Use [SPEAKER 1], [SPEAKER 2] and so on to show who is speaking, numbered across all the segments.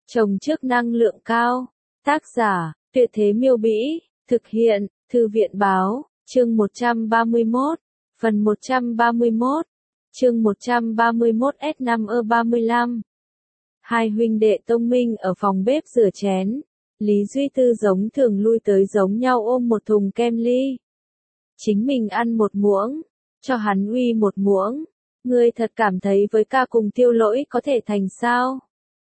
[SPEAKER 1] Trồng trước năng lượng cao. Tác giả, Tuyệt Thế Miêu Bĩ. Thực hiện, Thư viện Báo. Chương 131. Phần 131. Chương 131S5E35. Hai huynh đệ Tông Minh ở phòng bếp rửa chén. Lý Duy Tư giống thường lui tới giống nhau ôm một thùng kem ly. Chính mình ăn một muỗng, cho hắn uy một muỗng. Ngươi thật cảm thấy với ca cùng Tiêu Lỗi có thể thành sao?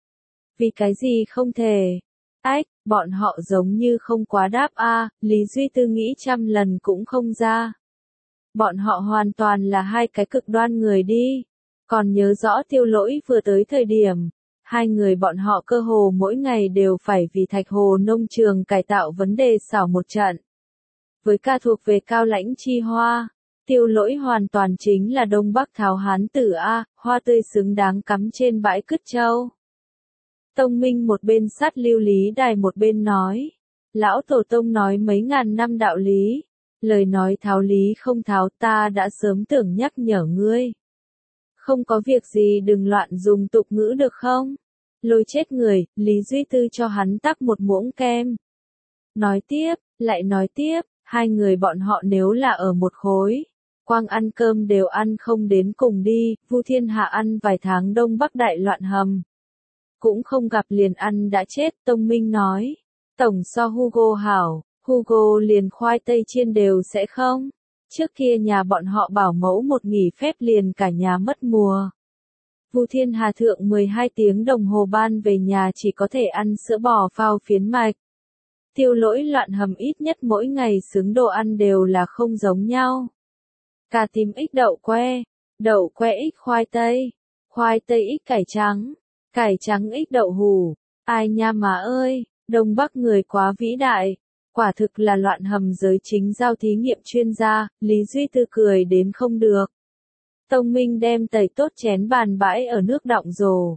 [SPEAKER 1] Vì cái gì không thể? Ách, bọn họ giống như không quá đáp a. Lý Duy Tư nghĩ trăm lần cũng không ra. Bọn họ hoàn toàn là hai cái cực đoan người đi. Còn nhớ rõ Tiêu Lỗi vừa tới thời điểm, hai người bọn họ cơ hồ mỗi ngày đều phải vì Thạch Hồ nông trường cải tạo vấn đề xảo một trận. Với ca thuộc về cao lãnh chi hoa, Tiêu Lỗi hoàn toàn chính là Đông Bắc tháo hán tử a, hoa tươi xứng đáng cắm trên bãi cứt châu. Tông Minh một bên sát lưu lý đài một bên nói, lão tổ tông nói mấy ngàn năm đạo lý, lời nói tháo lý không tháo, ta đã sớm tưởng nhắc nhở ngươi. Không có việc gì đừng loạn dùng tục ngữ được không? Lôi chết người, Lý Duy Tư cho hắn tắc một muỗng kem. Nói tiếp, lại nói tiếp, hai người bọn họ nếu là ở một khối, quang ăn cơm đều ăn không đến cùng đi, Vu Thiên Hạ ăn vài tháng Đông Bắc đại loạn hầm. Cũng không gặp liền ăn đã chết, Tông Minh nói. Tổng so Hugo hảo, Hugo liền khoai tây chiên đều sẽ không. Trước kia nhà bọn họ bảo mẫu một nghỉ phép liền cả nhà mất mùa. Vu Thiên Hà thượng 12 tiếng đồng hồ ban về nhà chỉ có thể ăn sữa bò phao phiến mạch. Tiêu Lỗi loạn hầm ít nhất mỗi ngày xứng đồ ăn đều là không giống nhau. Cà tím ít đậu que ít khoai tây ít cải trắng ít đậu hủ. Ai nha má ơi, Đông Bắc người quá vĩ đại. Quả thực là loạn hầm giới chính giao thí nghiệm chuyên gia, Lý Duy Tư cười đến không được. Tông Minh đem tẩy tốt chén bàn bãi ở nước đọng rồ.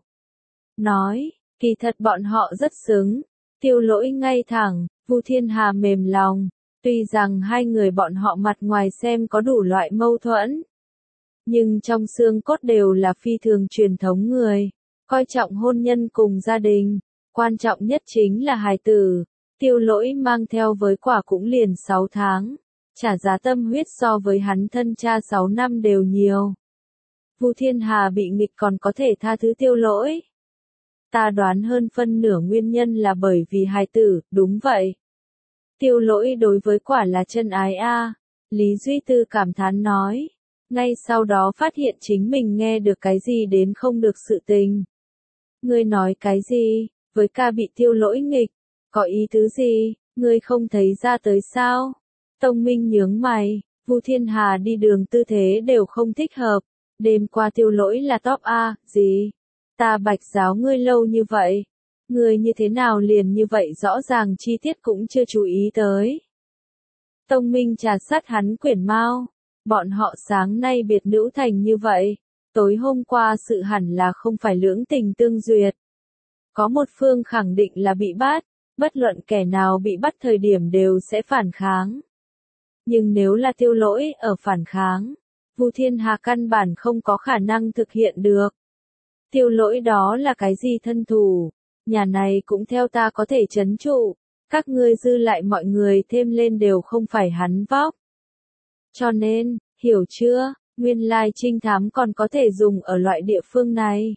[SPEAKER 1] Nói, kỳ thật bọn họ rất xứng. Tiêu Lỗi ngay thẳng, Vu Thiên Hà mềm lòng. Tuy rằng hai người bọn họ mặt ngoài xem có đủ loại mâu thuẫn, nhưng trong xương cốt đều là phi thường truyền thống người, coi trọng hôn nhân cùng gia đình. Quan trọng nhất chính là hài tử. Tiêu Lỗi mang theo với quả cũng liền 6 tháng, trả giá tâm huyết so với hắn thân cha 6 năm đều nhiều. Vu Thiên Hà bị nghịch còn có thể tha thứ Tiêu Lỗi. Ta đoán hơn phân nửa nguyên nhân là bởi vì hài tử, đúng vậy. Tiêu Lỗi đối với quả là chân ái a. Lý Duy Tư cảm thán nói. Ngay sau đó phát hiện chính mình nghe được cái gì đến không được sự tình. Ngươi nói cái gì, với ca bị Tiêu Lỗi nghịch, có ý tứ gì, ngươi không thấy ra tới sao? Tông Minh nhướng mày, Vu Thiên Hà đi đường tư thế đều không thích hợp, đêm qua Tiêu Lỗi là top A, gì? Ta bạch giáo ngươi lâu như vậy, ngươi như thế nào liền như vậy rõ ràng chi tiết cũng chưa chú ý tới. Tông Minh trà sát hắn quyển mao, bọn họ sáng nay biệt nữ thành như vậy, tối hôm qua sự hẳn là không phải lưỡng tình tương duyệt. Có một phương khẳng định là bị bắt, bất luận kẻ nào bị bắt thời điểm đều sẽ phản kháng. Nhưng nếu là Tiêu Lỗi ở phản kháng, Vu Thiên Hà căn bản không có khả năng thực hiện được. Tiêu Lỗi đó là cái gì thân thủ, nhà này cũng theo ta có thể trấn trụ, các ngươi dư lại mọi người thêm lên đều không phải hắn vóc. Cho nên, hiểu chưa, nguyên lai trinh thám còn có thể dùng ở loại địa phương này.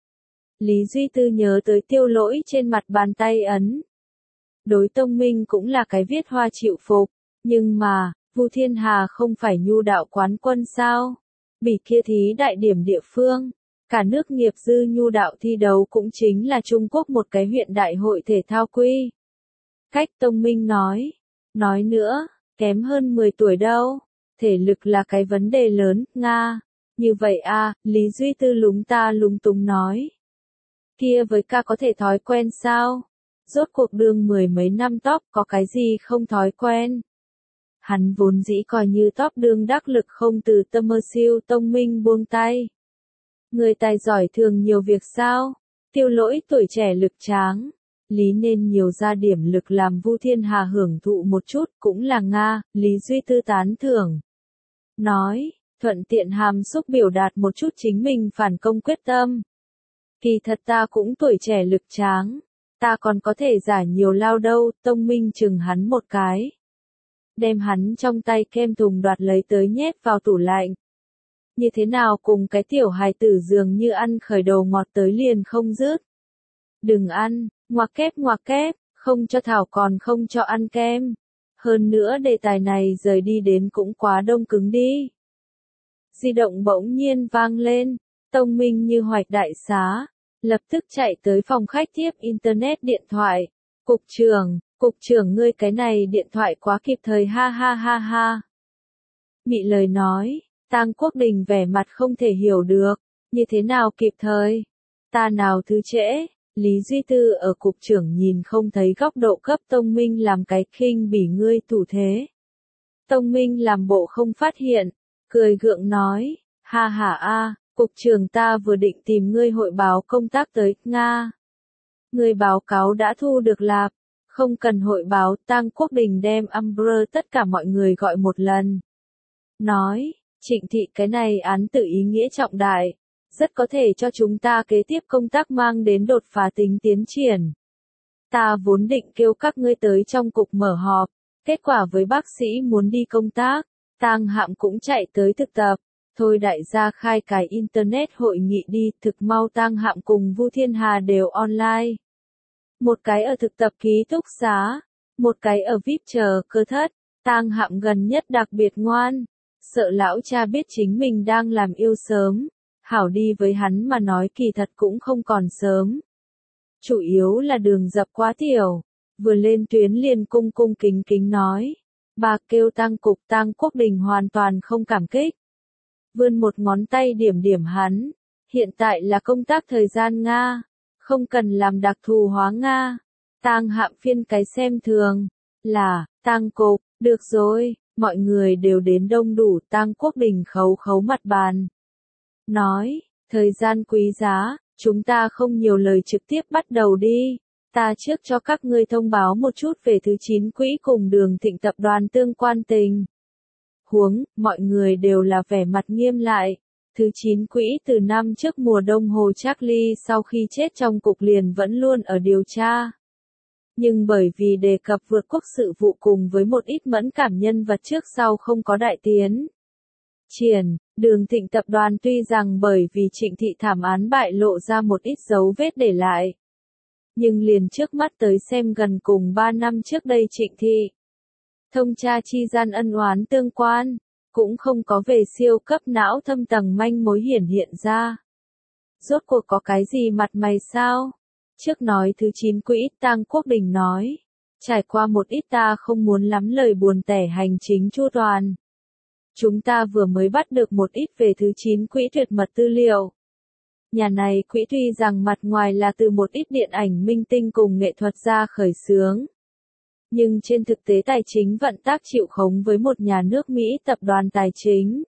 [SPEAKER 1] Lý Duy Tư nhớ tới Tiêu Lỗi trên mặt bàn tay ấn. Đối Tông Minh cũng là cái viết hoa chịu phục, nhưng mà, Vu Thiên Hà không phải nhu đạo quán quân sao? Bỉ kia thí đại điểm địa phương, cả nước nghiệp dư nhu đạo thi đấu cũng chính là Trung Quốc một cái huyện đại hội thể thao quy. Cách Tông Minh nói nữa, kém hơn 10 tuổi đâu, thể lực là cái vấn đề lớn, Nga. Như vậy a, Lý Duy Tư lúng ta lúng túng nói. Kia với ca có thể thói quen sao? Rốt cuộc đường 10 mấy năm top có cái gì không thói quen? Hắn vốn dĩ coi như top đương đắc lực không từ tâm mơ siêu. Tông Minh buông tay. Người tài giỏi thường nhiều việc sao? Tiêu Lỗi tuổi trẻ lực tráng, lý nên nhiều ra điểm lực làm Vu Thiên Hà hưởng thụ một chút cũng là Nga. Lý Duy Tư tán thưởng. Nói, thuận tiện hàm xúc biểu đạt một chút chính mình phản công quyết tâm. Kỳ thật ta cũng tuổi trẻ lực tráng, Ta còn có thể giả nhiều lao đâu, Tông Minh chừng hắn một cái. Đem hắn trong tay kem thùng đoạt lấy tới nhét vào tủ lạnh. Như thế nào cùng cái tiểu hài tử dường như ăn khởi đầu ngọt tới liền không dứt. Đừng ăn, ngoặc kép, không cho thảo còn không cho ăn kem. Hơn nữa đề tài này rời đi đến cũng quá đông cứng đi. Di động bỗng nhiên vang lên, Tông Minh như hoạch đại xá, lập tức chạy tới phòng khách tiếp internet điện thoại. Cục trưởng ngươi cái này điện thoại quá kịp thời ha ha ha ha. Mị lời nói, Tang Quốc Đình vẻ mặt không thể hiểu được, như thế nào kịp thời? Ta nào thứ trễ? Lý Duy Tư ở cục trưởng nhìn không thấy góc độ cấp Tông Minh làm cái khinh bỉ ngươi thủ thế. Tông Minh làm bộ không phát hiện, cười gượng nói, ha ha a, cục trưởng ta vừa định tìm ngươi hội báo công tác tới, Nga. Ngươi báo cáo đã thu được lạp, không cần hội báo. Tang Quốc Đình đem Amber tất cả mọi người gọi một lần. Nói, Trịnh Thị cái này án tự ý nghĩa trọng đại, rất có thể cho chúng ta kế tiếp công tác mang đến đột phá tính tiến triển. Ta vốn định kêu các ngươi tới trong cục mở họp, kết quả với bác sĩ muốn đi công tác, Tang Hạm cũng chạy tới thực tập. Thôi đại gia khai cái internet hội nghị đi, thực mau Tang Hạm cùng Vu Thiên Hà đều online. Một cái ở thực tập ký túc xá, một cái ở VIP chờ cơ thất. Tang Hạm gần nhất đặc biệt ngoan, sợ lão cha biết chính mình đang làm yêu sớm, hảo đi với hắn mà nói kỳ thật cũng không còn sớm. Chủ yếu là đường dập quá tiểu, vừa lên tuyến liền cung cung kính kính nói. Bà kêu Tang cục. Tang Quốc Đình hoàn toàn không cảm kích. Vươn một ngón tay điểm điểm hắn, hiện tại là công tác thời gian Nga, không cần làm đặc thù hóa Nga. Tang Hạm phiên cái xem thường, là, Tang cục, được rồi, mọi người đều đến đông đủ. Tang Quốc Đình khấu khấu mặt bàn. Nói, thời gian quý giá, chúng ta không nhiều lời trực tiếp bắt đầu đi. Ta trước cho các ngươi thông báo một chút về thứ 9 quỹ cùng Đường Thịnh tập đoàn tương quan tình huống, mọi người đều là vẻ mặt nghiêm lại. Thứ 9 quỹ từ năm trước mùa đông Hồ Charlie sau khi chết trong cục liền vẫn luôn ở điều tra. Nhưng bởi vì đề cập vượt quốc sự vụ cùng với một ít mẫn cảm nhân vật trước sau không có đại tiến triển, Đường Thịnh tập đoàn tuy rằng bởi vì Trịnh Thị thảm án bại lộ ra một ít dấu vết để lại. Nhưng liền trước mắt tới xem gần cùng 3 năm trước đây Trịnh Thị thông tra chi gian ân oán tương quan, cũng không có về siêu cấp não thâm tầng manh mối hiện ra. Rốt cuộc có cái gì mặt mày sao? Trước nói thứ 9 quỹ, Tang Quốc Đình nói. Trải qua một ít ta không muốn lắm lời buồn tẻ hành chính chu toàn. Chúng ta vừa mới bắt được một ít về thứ 9 quỹ tuyệt mật tư liệu. Nhà này quỹ tuy rằng mặt ngoài là từ một ít điện ảnh minh tinh cùng nghệ thuật gia khởi xướng. Nhưng trên thực tế tài chính vận tác chịu khống với một nhà nước Mỹ tập đoàn tài chính.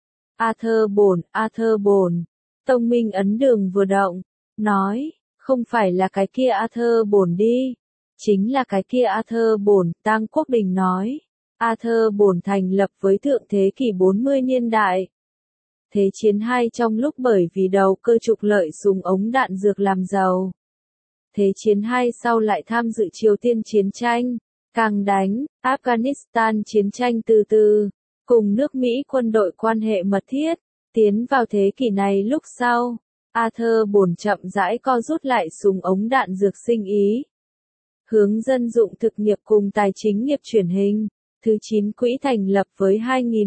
[SPEAKER 1] Arthur Bồn. Tông Minh ấn đường vừa động, nói, không phải là cái kia Arthur Bồn đi, chính là cái kia Arthur Bồn. Tang Quốc Đình nói, Arthur Bồn thành lập với thượng thế kỷ 40 niên đại. Thế chiến 2 trong lúc bởi vì đầu cơ trục lợi súng ống đạn dược làm giàu. Thế chiến 2 sau lại tham dự Triều Tiên chiến tranh, càng đánh, Afghanistan chiến tranh từ từ, cùng nước Mỹ quân đội quan hệ mật thiết, tiến vào thế kỷ này lúc sau, Arthur Bồn chậm rãi co rút lại súng ống đạn dược sinh ý. Hướng dân dụng thực nghiệp cùng tài chính nghiệp chuyển hình, thứ 9 quỹ thành lập với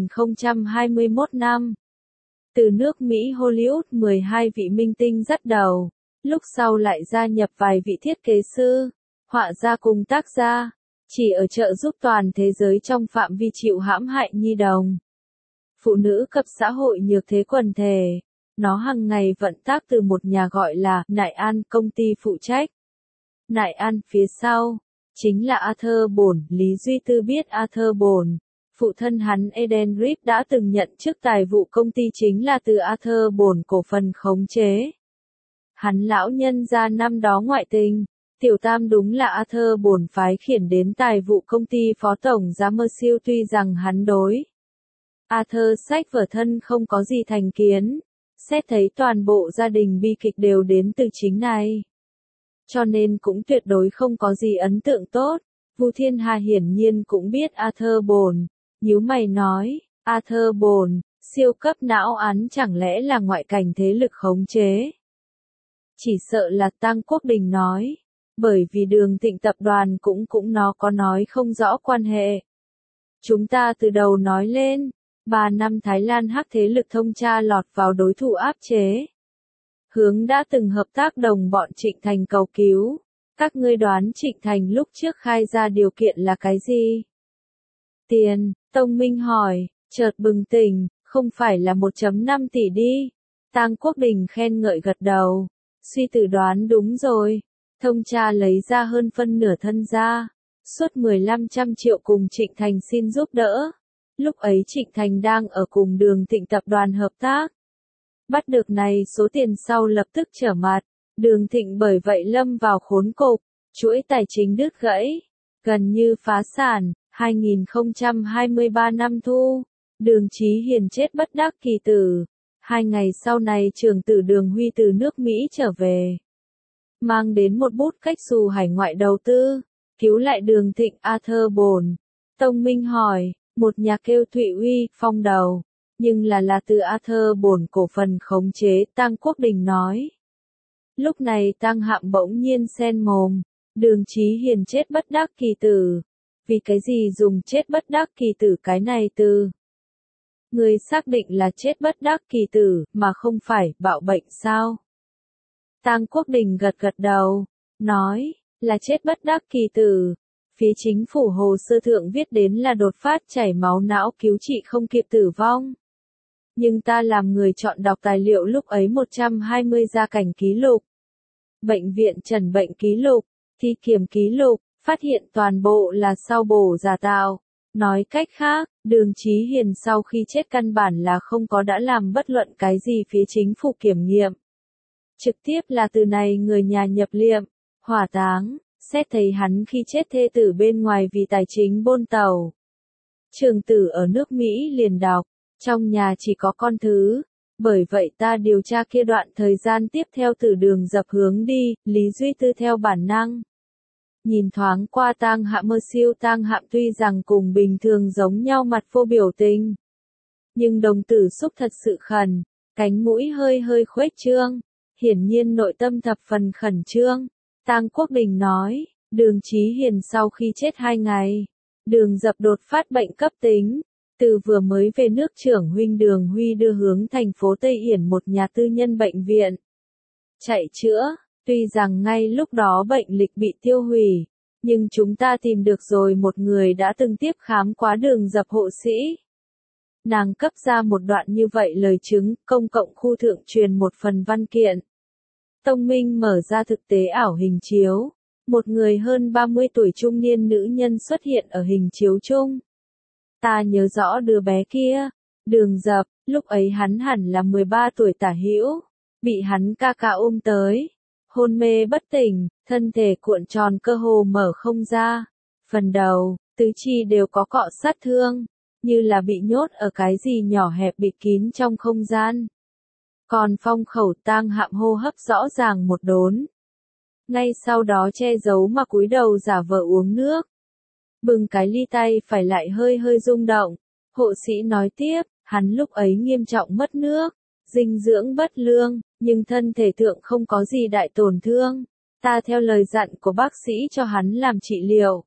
[SPEAKER 1] 2021 năm. Từ nước Mỹ Hollywood 12 vị minh tinh dắt đầu, lúc sau lại gia nhập vài vị thiết kế sư, họa gia cùng tác gia, chỉ ở trợ giúp toàn thế giới trong phạm vi chịu hãm hại nhi đồng. Phụ nữ cập xã hội nhược thế quần thể, nó hàng ngày vận tác từ một nhà gọi là Nại An công ty phụ trách. Nại An phía sau, chính là Arthur Bồn. Lý Duy Tư biết Arthur Bồn. Phụ thân hắn Eden Rip đã từng nhận chức tài vụ công ty chính là từ Arthur Bồn cổ phần khống chế. Hắn lão nhân ra năm đó ngoại tình, tiểu tam đúng là Arthur Bồn phái khiển đến tài vụ công ty phó tổng giám siêu tuy rằng hắn đối. Arthur sách vở thân không có gì thành kiến, xét thấy toàn bộ gia đình bi kịch đều đến từ chính này. cho nên cũng tuyệt đối không có gì ấn tượng tốt. Vu Thiên Hà hiển nhiên cũng biết Arthur Bồn, nhíu mày nói, Arthur Bồn, siêu cấp não án chẳng lẽ là ngoại cảnh thế lực khống chế? Chỉ sợ là Tang Quốc Đình nói, bởi vì Đường Thịnh tập đoàn cũng nó có nói không rõ quan hệ. Chúng ta từ đầu nói lên, 3 năm Thái Lan hắc thế lực thông tra lọt vào đối thủ áp chế. Hướng đã từng hợp tác đồng bọn Trịnh Thành cầu cứu. Các ngươi đoán Trịnh Thành lúc trước khai ra điều kiện là cái gì? Tiền, Tông Minh hỏi, chợt bừng tỉnh, không phải là 1,5 tỷ đi. Tang Quốc Đình khen ngợi gật đầu. Suy tử đoán đúng rồi. Thông tra lấy ra hơn phân nửa thân gia. Suốt 1500 triệu cùng Trịnh Thành xin giúp đỡ. Lúc ấy Trịnh Thành đang ở cùng Đường Thịnh tập đoàn hợp tác. Bắt được này số tiền sau lập tức trở mặt. Đường Thịnh bởi vậy lâm vào khốn cục. Chuỗi tài chính đứt gãy. Gần như phá sản. 2023 năm thu. Đường Chí Hiền chết bất đắc kỳ tử. 2 ngày sau này trưởng tử Đường Huy từ nước Mỹ trở về. Mang đến một bút cách xù hải ngoại đầu tư. Cứu lại Đường Thịnh. Arthur Bồn. Tông Minh hỏi, một nhà kêu Thụy Uy, phong đầu. Nhưng là từ Arthur Bồn cổ phần khống chế. Tang Quốc Đình nói. Lúc này Tang Hạm bỗng nhiên xen mồm. Đường Chí Hiền chết bất đắc kỳ tử. Vì cái gì dùng chết bất đắc kỳ tử cái này từ? Người xác định là chết bất đắc kỳ tử, mà không phải bạo bệnh sao? Tang Quốc Đình gật gật đầu, nói, là chết bất đắc kỳ tử. Phía chính phủ hồ sơ thượng viết đến là đột phát chảy máu não cứu trị không kịp tử vong. Nhưng ta làm người chọn đọc tài liệu lúc ấy 120 gia cảnh ký lục. Bệnh viện trần bệnh ký lục, thi kiểm ký lục, phát hiện toàn bộ là sau bổ giả tạo. Nói cách khác, Đường Chí Hiền sau khi chết căn bản là không có đã làm bất luận cái gì phía chính phủ kiểm nghiệm. Trực tiếp là từ này người nhà nhập liệm, hỏa táng, xét thấy hắn khi chết thê tử bên ngoài vì tài chính bôn tàu. Trường tử ở nước Mỹ liền đọc, trong nhà chỉ có con thứ. Bởi vậy ta điều tra kia đoạn thời gian tiếp theo từ Đường Dập hướng đi, Lý Duy Tư theo bản năng. Nhìn thoáng qua Tang Hạm mơ siêu Tang Hạm tuy rằng cùng bình thường giống nhau mặt vô biểu tình. Nhưng đồng tử xúc thật sự khẩn, cánh mũi hơi hơi khuếch trương, hiển nhiên nội tâm thập phần khẩn trương. Tang Quốc Đình nói, Đường Chí Hiền sau khi chết 2 ngày, Đường Dập đột phát bệnh cấp tính. Từ vừa mới về nước trưởng huynh Đường Huy đưa hướng thành phố Tây Yển một nhà tư nhân bệnh viện. Chạy chữa, tuy rằng ngay lúc đó bệnh lịch bị tiêu hủy, nhưng chúng ta tìm được rồi một người đã từng tiếp khám quá Đường Dập hộ sĩ. Nàng cấp ra một đoạn như vậy lời chứng, công cộng khu thượng truyền một phần văn kiện. Tông Minh mở ra thực tế ảo hình chiếu. Một người hơn 30 tuổi trung niên nữ nhân xuất hiện ở hình chiếu chung. Ta nhớ rõ đứa bé kia, Đường Dập, lúc ấy hắn hẳn là 13 tuổi tả hữu, bị hắn ca ca ôm tới, hôn mê bất tỉnh, thân thể cuộn tròn cơ hồ mở không ra, phần đầu, tứ chi đều có cọ sát thương, như là bị nhốt ở cái gì nhỏ hẹp bịt kín trong không gian. Còn phong khẩu Tang Hạm hô hấp rõ ràng một đốn. Ngay sau đó che giấu mà cúi đầu giả vờ uống nước. Bừng cái ly tay phải lại hơi hơi rung động. Hộ sĩ nói tiếp, hắn lúc ấy nghiêm trọng mất nước, dinh dưỡng bất lương, nhưng thân thể thượng không có gì đại tổn thương. Ta theo lời dặn của bác sĩ cho hắn làm trị liệu.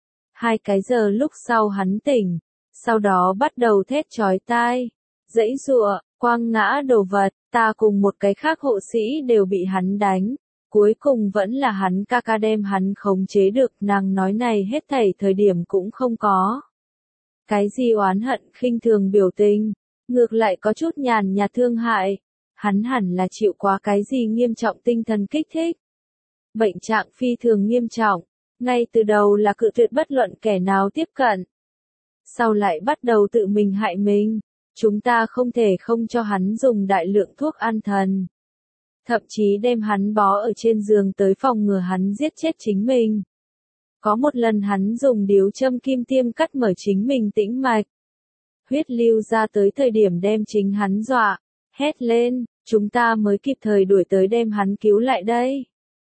[SPEAKER 1] 2 cái giờ lúc sau hắn tỉnh, sau đó bắt đầu thét chói tai, giãy giụa, quăng ngã đồ vật, ta cùng một cái khác hộ sĩ đều bị hắn đánh. Cuối cùng vẫn là hắn ca ca đem hắn khống chế được, nàng nói này hết thảy thời điểm cũng không có. Cái gì oán hận khinh thường biểu tình, ngược lại có chút nhàn nhạt thương hại. Hắn hẳn là chịu quá cái gì nghiêm trọng tinh thần kích thích. Bệnh trạng phi thường nghiêm trọng, ngay từ đầu là cự tuyệt bất luận kẻ nào tiếp cận. Sau lại bắt đầu tự mình hại mình, chúng ta không thể không cho hắn dùng đại lượng thuốc an thần. Thậm chí đem hắn bó ở trên giường tới phòng ngừa hắn giết chết chính mình. Có một lần hắn dùng điếu châm kim tiêm cắt mở chính mình tĩnh mạch. Huyết lưu ra tới thời điểm đem chính hắn dọa, hét lên, chúng ta mới kịp thời đuổi tới đem hắn cứu lại đây.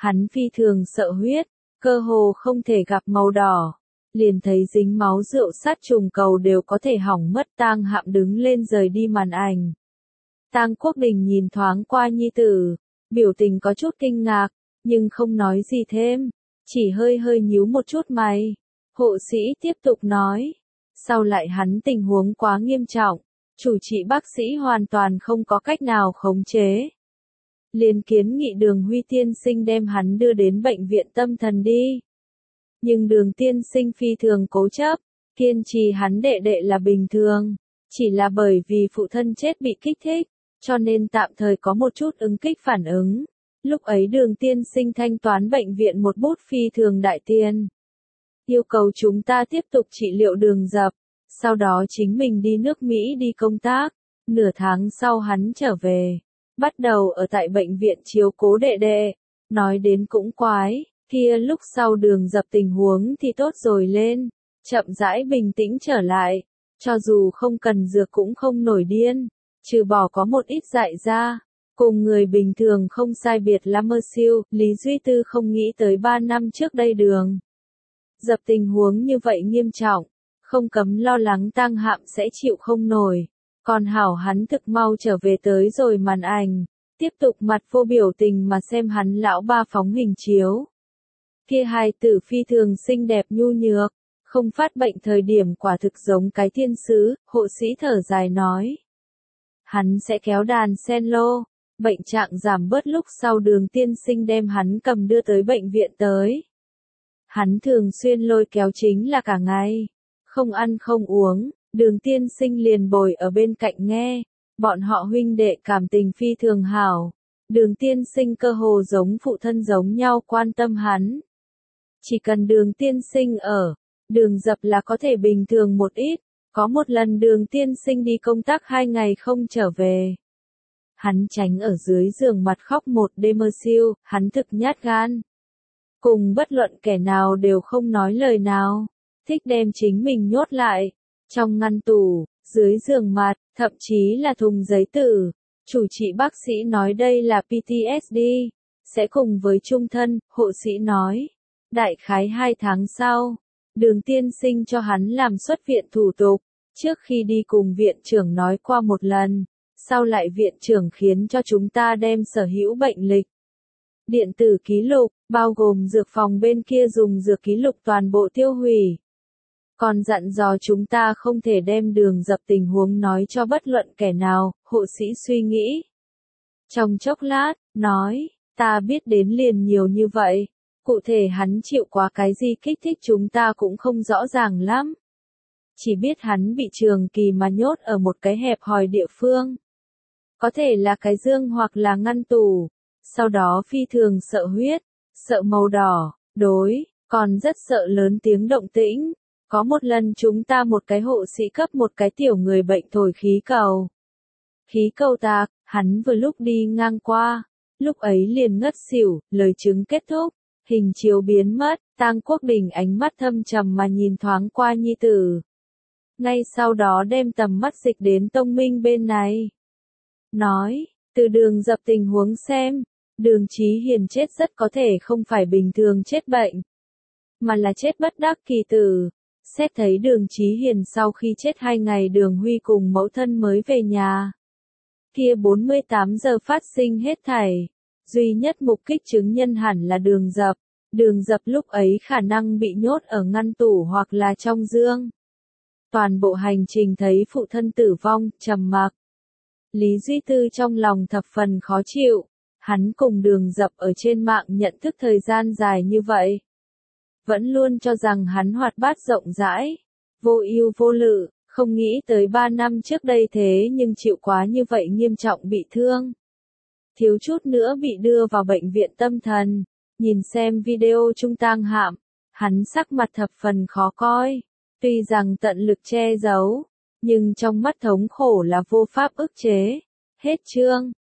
[SPEAKER 1] Hắn phi thường sợ huyết, cơ hồ không thể gặp màu đỏ. Liền thấy dính máu rượu sát trùng cầu đều có thể hỏng mất. Tang Hạm đứng lên rời đi màn ảnh. Tang Quốc Đình nhìn thoáng qua nhi tử, biểu tình có chút kinh ngạc, nhưng không nói gì thêm, chỉ hơi hơi nhíu một chút mày. Hộ sĩ tiếp tục nói, sau lại hắn tình huống quá nghiêm trọng, chủ trị bác sĩ hoàn toàn không có cách nào khống chế. Liền kiến nghị Đường Huy tiên sinh đem hắn đưa đến bệnh viện tâm thần đi. Nhưng Đường tiên sinh phi thường cố chấp, kiên trì hắn đệ đệ là bình thường, chỉ là bởi vì phụ thân chết bị kích thích, cho nên tạm thời có một chút ứng kích phản ứng. Lúc ấy Đường tiên sinh thanh toán bệnh viện một bút phi thường đại tiền. Yêu cầu chúng ta tiếp tục trị liệu Đường Dập, sau đó chính mình đi nước Mỹ đi công tác. Nửa tháng sau hắn trở về, bắt đầu ở tại bệnh viện chiếu cố đệ đệ. Nói đến cũng quái, kia lúc sau Đường Dập tình huống thì tốt rồi lên, chậm rãi bình tĩnh trở lại, cho dù không cần dược cũng không nổi điên, trừ bỏ có một ít dại ra, cùng người bình thường không sai biệt lắm. Lý Duy Tư không nghĩ tới 3 năm trước đây Đường Dập tình huống như vậy nghiêm trọng, không cấm lo lắng Tang Hạm sẽ chịu không nổi. Còn hảo hắn thực mau trở về tới rồi màn ảnh, tiếp tục mặt vô biểu tình mà xem hắn lão ba phóng hình chiếu. Kia hài tử phi thường xinh đẹp nhu nhược, không phát bệnh thời điểm quả thực giống cái thiên sứ. Hộ sĩ thở dài nói. Hắn sẽ kéo đàn sen lô, bệnh trạng giảm bớt lúc sau Đường tiên sinh đem hắn cầm đưa tới bệnh viện tới. Hắn thường xuyên lôi kéo chính là cả ngày, không ăn không uống, Đường tiên sinh liền bồi ở bên cạnh nghe, bọn họ huynh đệ cảm tình phi thường hảo. Đường tiên sinh cơ hồ giống phụ thân giống nhau quan tâm hắn. Chỉ cần Đường tiên sinh ở, Đường Dập là có thể bình thường một ít. Có một lần Đường tiên sinh đi công tác 2 ngày không trở về. Hắn tránh ở dưới giường mặt khóc một đêm. Hắn thực nhát gan. Cùng bất luận kẻ nào đều không nói lời nào. Thích đem chính mình nhốt lại. Trong ngăn tủ, dưới giường mặt, thậm chí là thùng giấy tử. Chủ trị bác sĩ nói đây là PTSD. Sẽ cùng với chung thân, hộ sĩ nói. Đại khái 2 tháng sau, Đường tiên sinh cho hắn làm xuất viện thủ tục. Trước khi đi cùng viện trưởng nói qua một lần, sau lại viện trưởng khiến cho chúng ta đem sở hữu bệnh lịch, điện tử ký lục, bao gồm dược phòng bên kia dùng dược ký lục toàn bộ tiêu hủy. Còn dặn dò chúng ta không thể đem Đường Dập tình huống nói cho bất luận kẻ nào. Hộ sĩ suy nghĩ. Trong chốc lát, nói, ta biết đến liền nhiều như vậy. Cụ thể hắn chịu quá cái gì kích thích chúng ta cũng không rõ ràng lắm. Chỉ biết hắn bị trường kỳ mà nhốt ở một cái hẹp hòi địa phương. Có thể là cái dương hoặc là ngăn tủ. Sau đó phi thường sợ huyết, sợ màu đỏ, còn rất sợ lớn tiếng động tĩnh. Có một lần chúng ta một cái hộ sĩ cấp một cái tiểu người bệnh thổi khí cầu. Khí cầu tạc, hắn vừa lúc đi ngang qua. Lúc ấy liền ngất xỉu, lời chứng kết thúc. Hình chiếu biến mất, Tang Quốc Đình ánh mắt thâm trầm mà nhìn thoáng qua nhi tử. Ngay sau đó đem tầm mắt dịch đến Tông Minh bên này. Nói, từ Đường Dập tình huống xem, Đường Chí Hiền chết rất có thể không phải bình thường chết bệnh, mà là chết bất đắc kỳ tử. Xét thấy Đường Chí Hiền sau khi chết 2 ngày Đường Huy cùng mẫu thân mới về nhà. Kia 48 giờ phát sinh hết thảy. Duy nhất mục kích chứng nhân hẳn là Đường Dập. Đường Dập lúc ấy khả năng bị nhốt ở ngăn tủ hoặc là trong dương. Toàn bộ hành trình thấy phụ thân tử vong, trầm mặc. Lý Duy Tư trong lòng thập phần khó chịu. Hắn cùng Đường Dập ở trên mạng nhận thức thời gian dài như vậy. Vẫn luôn cho rằng hắn hoạt bát rộng rãi, vô ưu vô lự, không nghĩ tới 3 năm trước đây thế nhưng chịu quá như vậy nghiêm trọng bị thương. Thiếu chút nữa bị đưa vào bệnh viện tâm thần. Nhìn xem video Trung Tang Hạm, hắn sắc mặt thập phần khó coi. Tuy rằng tận lực che giấu, nhưng trong mắt thống khổ là vô pháp ức chế. Hết chương.